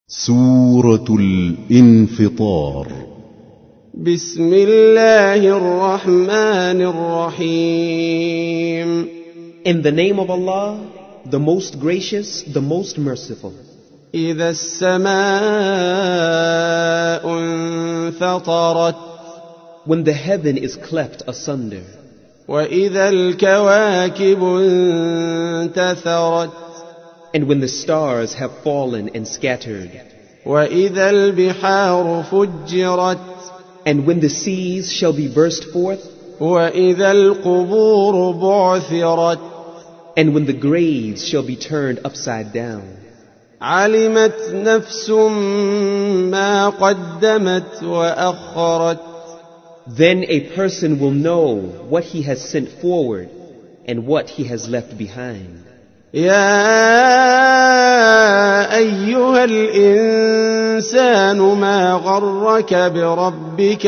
سورة الانفطار. بسم الله الرحمن الرحيم. In the name of Allah, the most gracious, the most merciful. إذا السماء انفطرت. When the heaven is cleft asunder. وإذا الكواكب انتثرت. And when the stars have fallen and scattered. وإذا البحار فجرت. And when the seas shall be burst forth. وإذا القبور بعثرت. And when the graves shall be turned upside down. علمت نفس ما قدمت وأخرت. Then a person will know what he has sent forward and what he has left behind. يا أيها الإنسان ما غرك بربك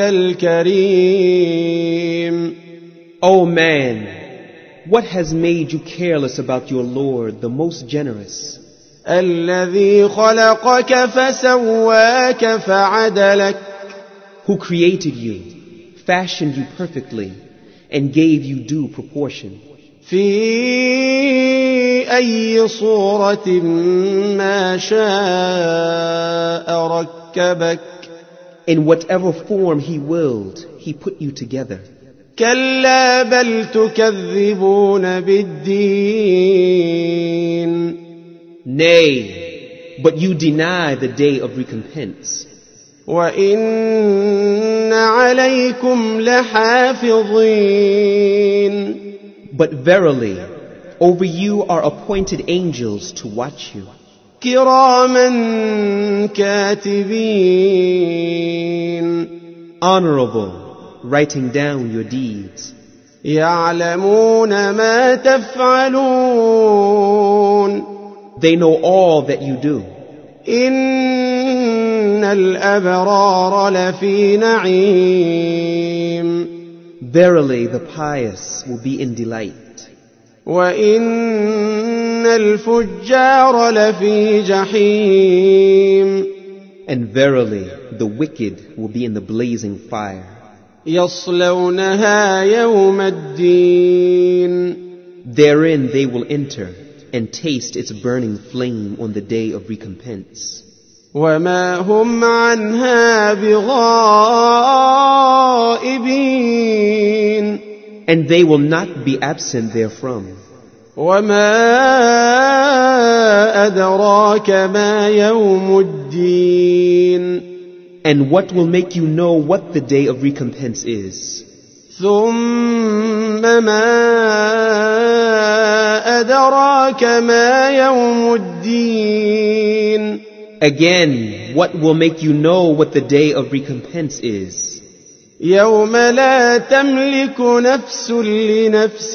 الكريم. O man, what has made you careless about your Lord, the most generous? الذي خلقك فسواك فعدلك. Who created you, fashioned you perfectly, and gave you due proportion. في أي صورة ما شاء ركبك. In whatever form he willed, he put you together. كلا بل تكذبون بالدين. Nay, but you deny the day of recompense. وإن عليكم لحافظين. But verily, over you are appointed angels to watch you. كراما كاتبين. Honorable, writing down your deeds. يعلمون ما تفعلون. They know all that you do. إن الأبرار لفي نعيم. Verily, the pious will be in delight. وإن الفجار لفي جحيم. And verily, the wicked will be in the blazing fire. يصلونها يوم الدين. Therein they will enter and taste its burning flame on the day of recompense. وما هم عنها بغائبين. And they will not be absent therefrom. وما أدراك ما يوم الدين. And what will make you know what the day of recompense is? ثم ما أدراك ما يوم الدين. Again, what will make you know what the day of recompense is? يوم لا تملك نفس لنفس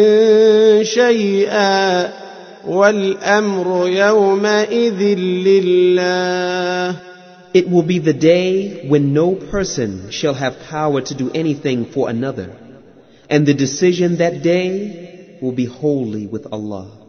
شيئا والأمر يومئذ لله. It will be the day when no person shall have power to do anything for another, and the decision that day will be wholly with Allah.